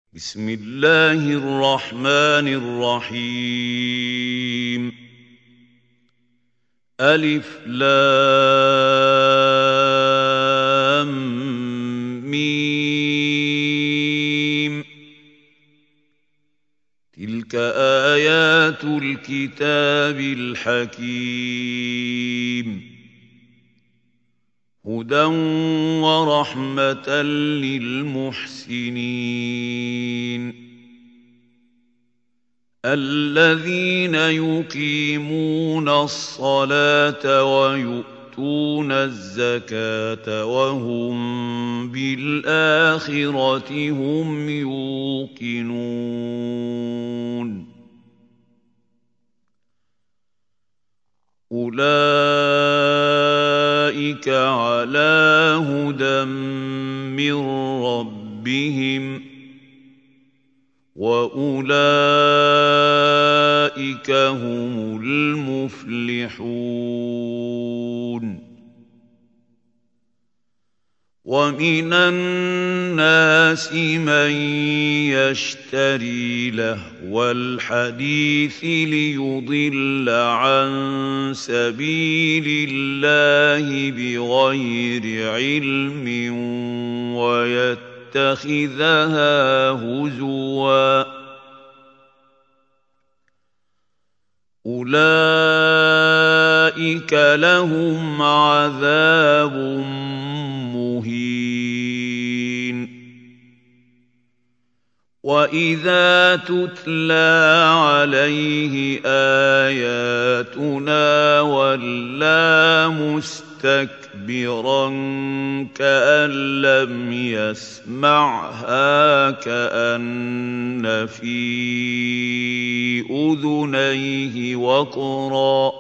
بسم الله الرحمن الرحيم ألف لام ميم تلك آيات الكتاب الحكيم هدى ورحمة للمحسنين الذين يقيمون الصلاة ويؤتون الزكاة وهم بالآخرة هم يوقنون أولئك على هدى من ربهم وأولئك هم المفلحون ومن الناس من يشتري لهو الحديث ليضل عن سبيل الله بغير علم ويتخذها هزوا أولئك لهم عذاب مهين وإذا تتلى عليه آياتنا ولى مستكبرا كأن لم يسمعها كأن في أذنيه وقرا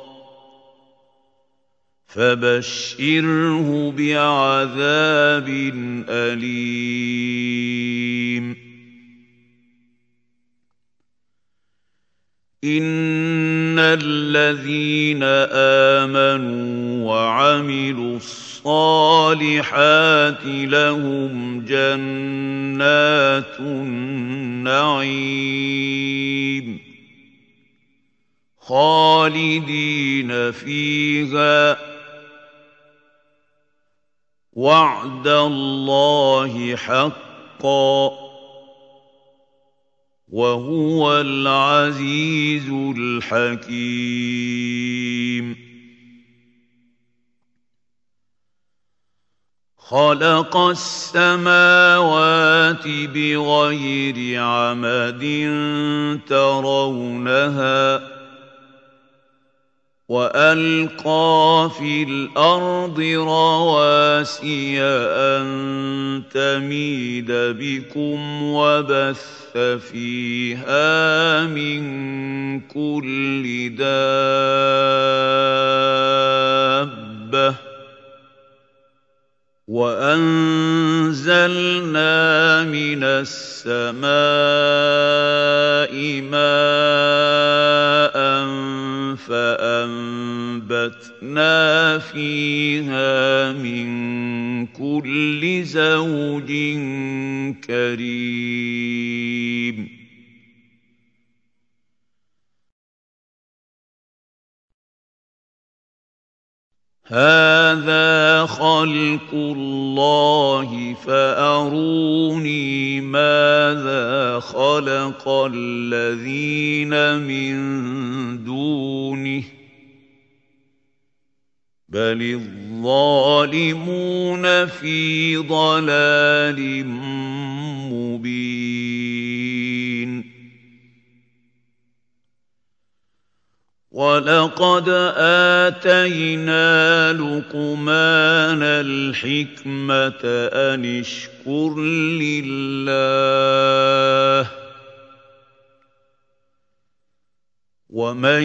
فبشره بعذاب أليم إن الذين آمنوا وعملوا الصالحات لهم جنات النعيم خالدين فيها وعد الله حقا وهو العزيز الحكيم خلق السماوات بغير عمد ترونها وألقى في الأرض رواسي أن تميد بكم وبث فيها من كل دابة وأنزلنا من السماء ماء فأنبتنا فيها من كل زوج كريم هذا خلق الله فأروني ماذا خلق الذين من دونه بل الظالمون في ضلال مبين ولقد آتينا لقمان الحكمة أن اشكر لله ومن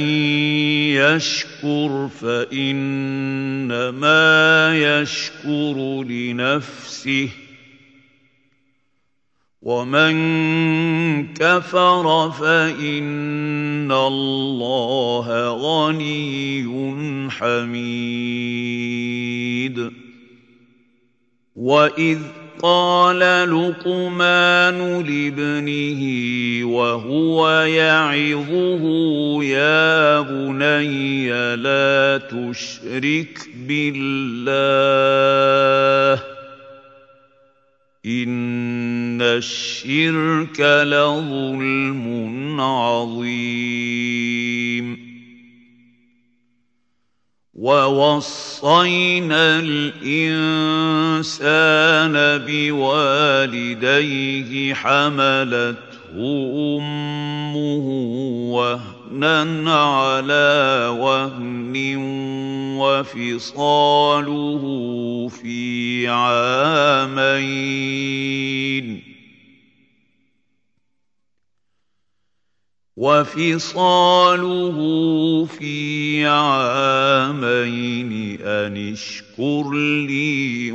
يشكر فإنما يشكر لنفسه ومن كفر فإن الله غني حميد وإذ قال لقمان لابنه وهو يعظه يا بني لا تشرك بالله إن الشرك لظلم عظيم ووصينا الإنسان بوالديه حملته أمه وهنا على وهن وفصاله في عامين أن اشكر لي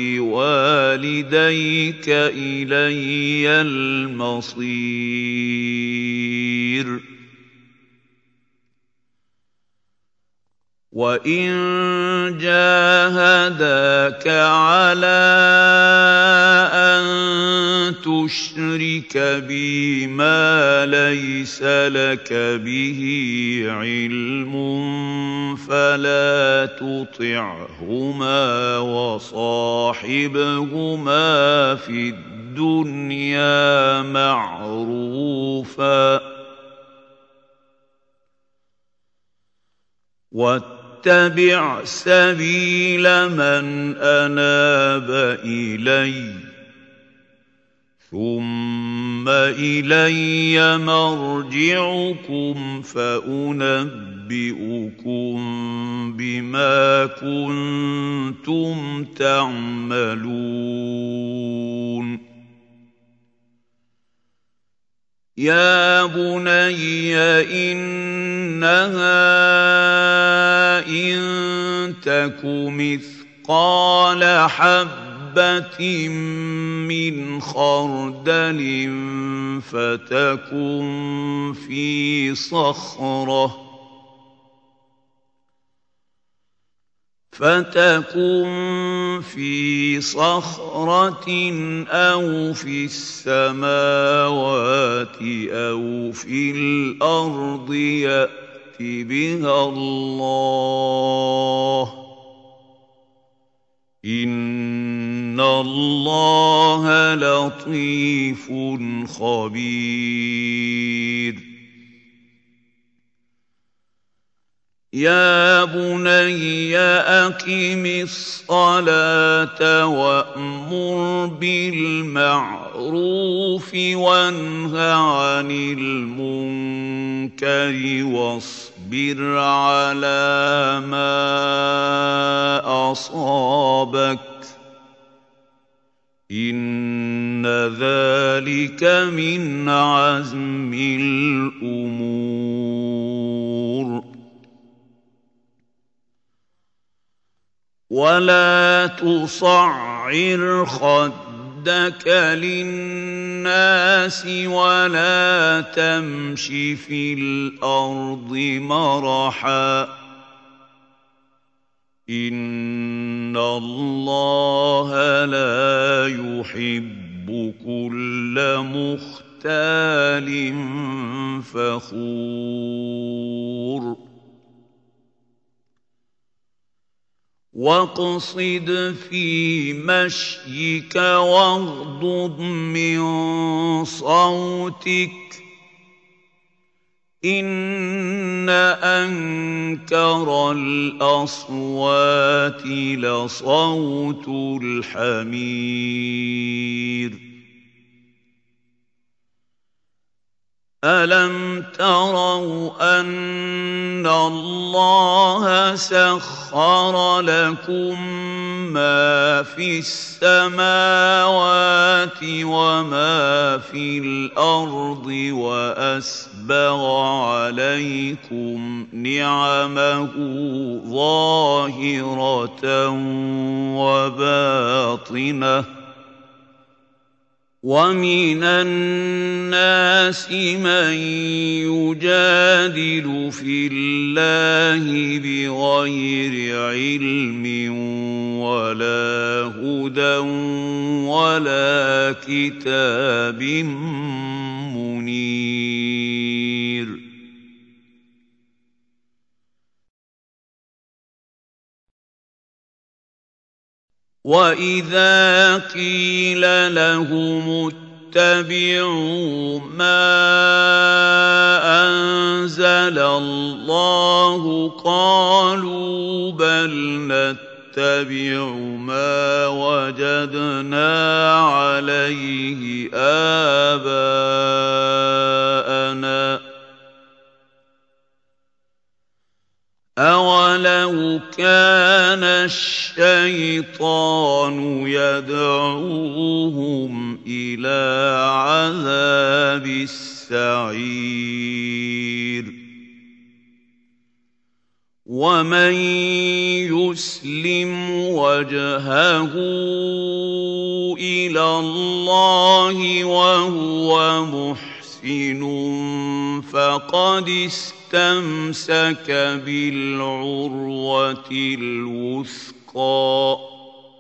ولوالديك إلي المصير وإن جاهداك على أن تشرك بي ما ليس لك به علم فلا تطعهما وصاحبهما في الدنيا معروفا واتبع سبيل من أناب إليّ ثم إلي مرجعكم فأنبئكم بما كنتم تعملون يا بني إنها إن تك مثقال حبة من خردل فتكن في صخرة أو في السماوات أو في الأرض يأت بها الله إن الله لطيف خبير يا بني أقم الصلاة وأمر بالمعروف وانه عن المنكر واصبر على ما أصابك إن ذلك من عزم الأمور ولا تصعر خدك للناس ولا تمش في الأرض مرحا إن الله لا يحب كل مختال فخور واقصد في مشيك واغضض من صوتك إن أنكر الأصوات لصوت الحمير ألم تروا أن الله سخر لكم ما في السماوات وما في الأرض وأسبغ عليكم نعمه ظاهرة وباطنة ومن الناس من يجادل في الله بغير علم ولا هدى ولا كتاب منير وَإِذَا قِيلَ لَهُمُ اتَّبِعُوا مَا أَنزَلَ اللَّهُ قَالُوا بَلْ نَتَّبِعُ مَا وَجَدْنَا عَلَيْهِ آبَاءَنَا ۚ أَوَلَوْ كَانَ الشَّيْطَانُ يَدْعُوهُمْ إِلَىٰ عَذَابِ السَّعِيرِ وَمَن يُسْلِمْ وَجْهَهُ إِلَى اللَّهِ وَهُوَ مُحْسِنٌ فَقَدِ اسْتَمْسَكَ بِالْعُرْوَةِ الْوُثْقَىٰ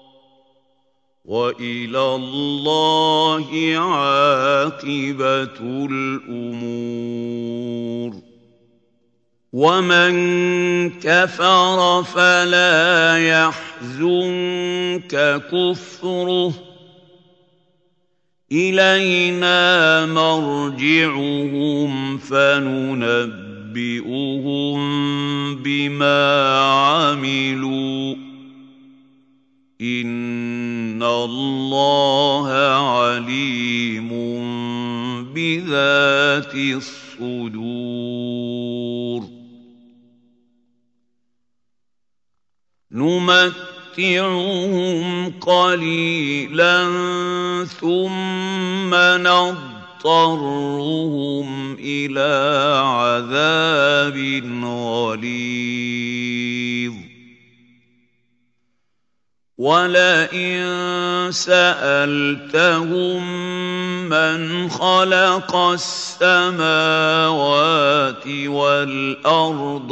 وَإِلَى اللَّهِ عَاقِبَةُ الْأُمُورِ وَمَن كَفَرَ فَلَا يَحْزُنكَ كُفْرُهُ ۚ إِلَيْنَا مَرْجِعُهُمْ فَنُنَبِّئُهُم بِمَا عَمِلُوا ۚ إِنَّ اللَّهَ عَلِيمٌ بِذَاتِ الصُّدُورِ نُمَتِّعُهُمْ قَلِيلًا ثُمَّ نَضْطَرُّهُمْ إِلَىٰ عَذَابٍ غَلِيظٍ وَلَئِن سَأَلْتَهُم مَّنْ خَلَقَ السَّمَاوَاتِ وَالْأَرْضَ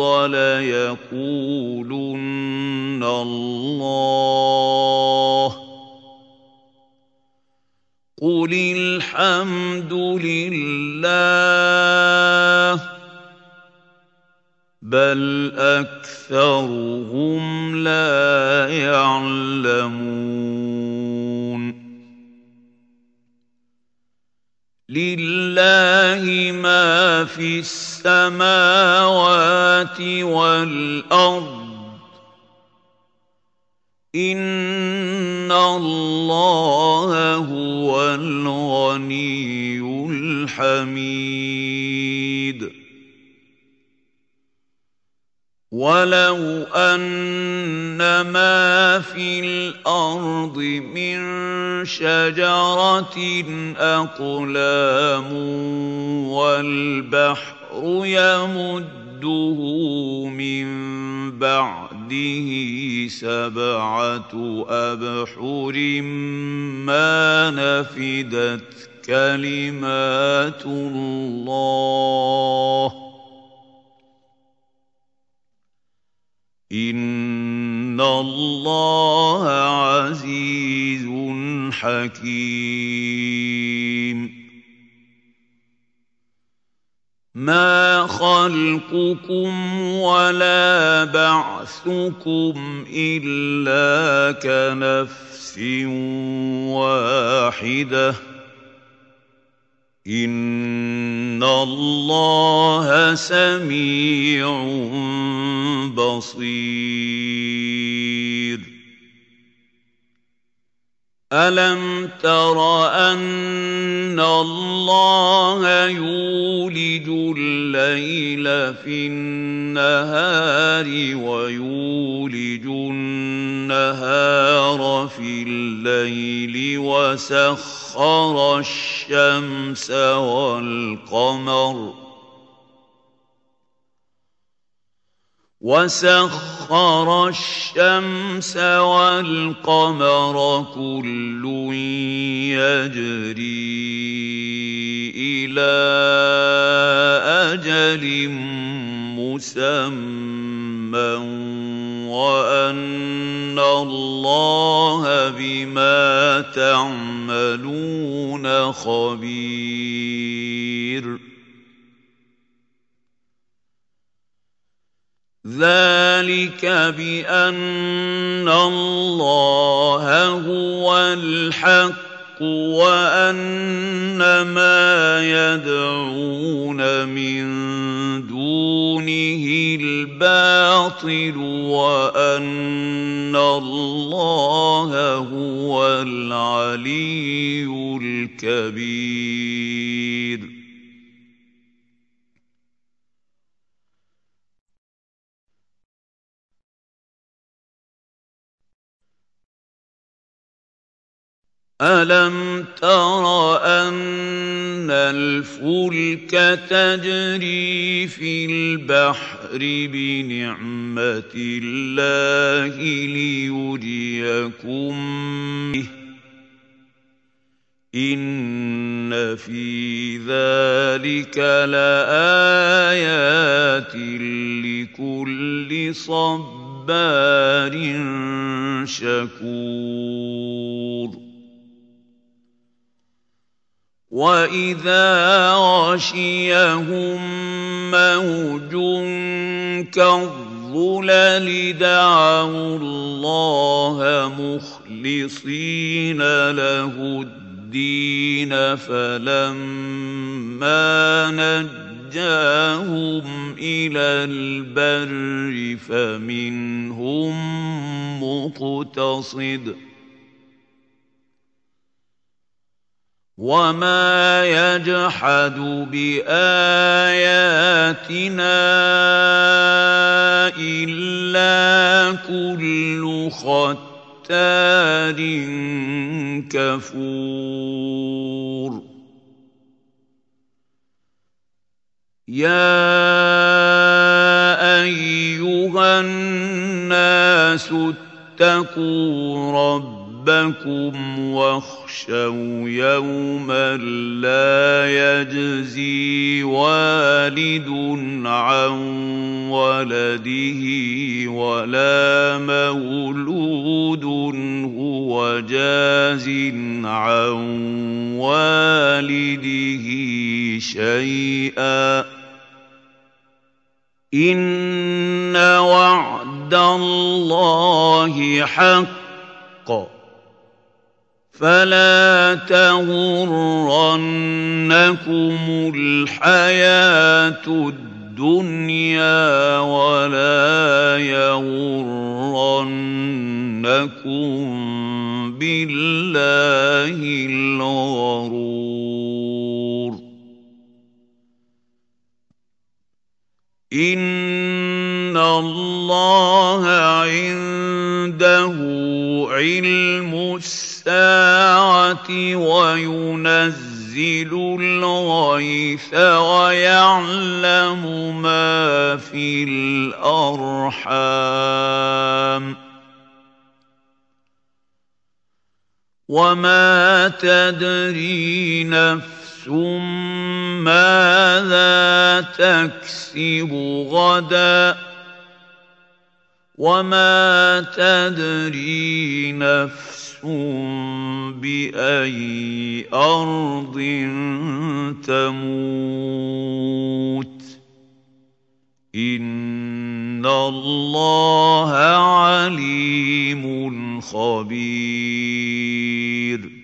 لَيَقُولُنَّ اللَّهُ ۚ قُلِ الْحَمْدُ لِلَّهِ ۚ بَلْ أَكْثَرُهُمْ لَا يَعْلَمُونَ لِلَّهِ مَا فِي السَّمَاوَاتِ وَالْأَرْضِ ۚ إِنَّ اللَّهَ هُوَ الْغَنِيُّ الْحَمِيدُ وَلَوْ أَنَّ مَا فِي الْأَرْضِ مِن شَجَرَةٍ أَقْلَامٌ وَالْبَحْرُ يَمُدُّهُ مِن بَعْدِهِ سَبْعَةُ أَبْحُرٍ مَّا نَفِدَتْ كَلِمَاتُ اللَّهِ ۗ إِنَّ اللَّهَ عَزِيزٌ حَكِيمٌ مَا خَلْقُكُمْ وَلَا بَعْثُكُمْ إِلَّا كَنَفْسٍ وَاحِدَةٍ ۗ إِنَّ اللَّهَ سَمِيعٌ بَصِيرٌ أَلَمْ تَرَ أَنَّ اللَّهَ يُولِجُ اللَّيْلَ فِي النَّهَارِ وَيُولِجُ النَّهَارَ فِي اللَّيْلِ وَسَخَّرَ الشَّمْسَ وَالْقَمَرَ كُلٌّ يَجْرِي إِلَىٰ أَجَلٍ مُّسَمًّى وَأَنَّ الله بما تعملون خبير ذلك بأن الله هو الحق وأن ما يدعون من دونه الباطل وأن الله هو العلي الكبير أَلَمْ تَرَ أَنَّ الْفُلْكَ تَجْرِي فِي الْبَحْرِ بِنِعْمَتِ اللَّهِ لِيُرِيَكُم بِهِ ۚ إِنَّ فِي ذَلِكَ لَآيَاتٍ لِكُلِّ صَبَّارٍ شَكُورٍ وَإِذَا غَشِيَهُم مَّوْجٌ كَالظُّلَلِ دَعَوُا اللَّهَ مُخْلِصِينَ لَهُ الدِّينَ فَلَمَّا نَجَّاهُمْ إِلَى الْبَرِّ فَمِنْهُم مُّقْتَصِدٌ ۚ وَمَا يَجْحَدُ بِآيَاتِنَا إِلَّا كُلُّ خَتَّارٍ كَفُورٍ يَا أَيُّهَا النَّاسُ اتَّقُوا رَبَّكُمْ وَاخْشَوْا يَوْمًا لَّا يَجْزِي وَالِدٌ عَن وَلَدِهِ وَلَا مَوْلُودٌ هُوَ جَازٍ عَن وَالِدِهِ شَيْئًا ۚ إِنَّ وَعْدَ اللَّهِ حَقٌّ ۖ فَلَا تَغُرَّنَّكُمُ الْحَيَاةُ الدُّنْيَا وَلَا يَغُرَّنَّكُم بِاللَّهِ الْغَرُورُ إِنَّ اللَّهَ عِندَهُ عِلْمُ السَّاعَةِ وَيُنَزِّلُ الْغَيْثَ وَيَعْلَمُ مَا فِي الْأَرْحَامِ ۖ وَمَا تَدْرِي نَفْسٌ مَّاذَا تَكْسِبُ غَدًا ۖ وَمَا تَدْرِي نَفْسٌ بِأَيِّ أَرْضٍ تَمُوتُ ۚ إِنَّ اللَّهَ عَلِيمٌ خَبِيرٌ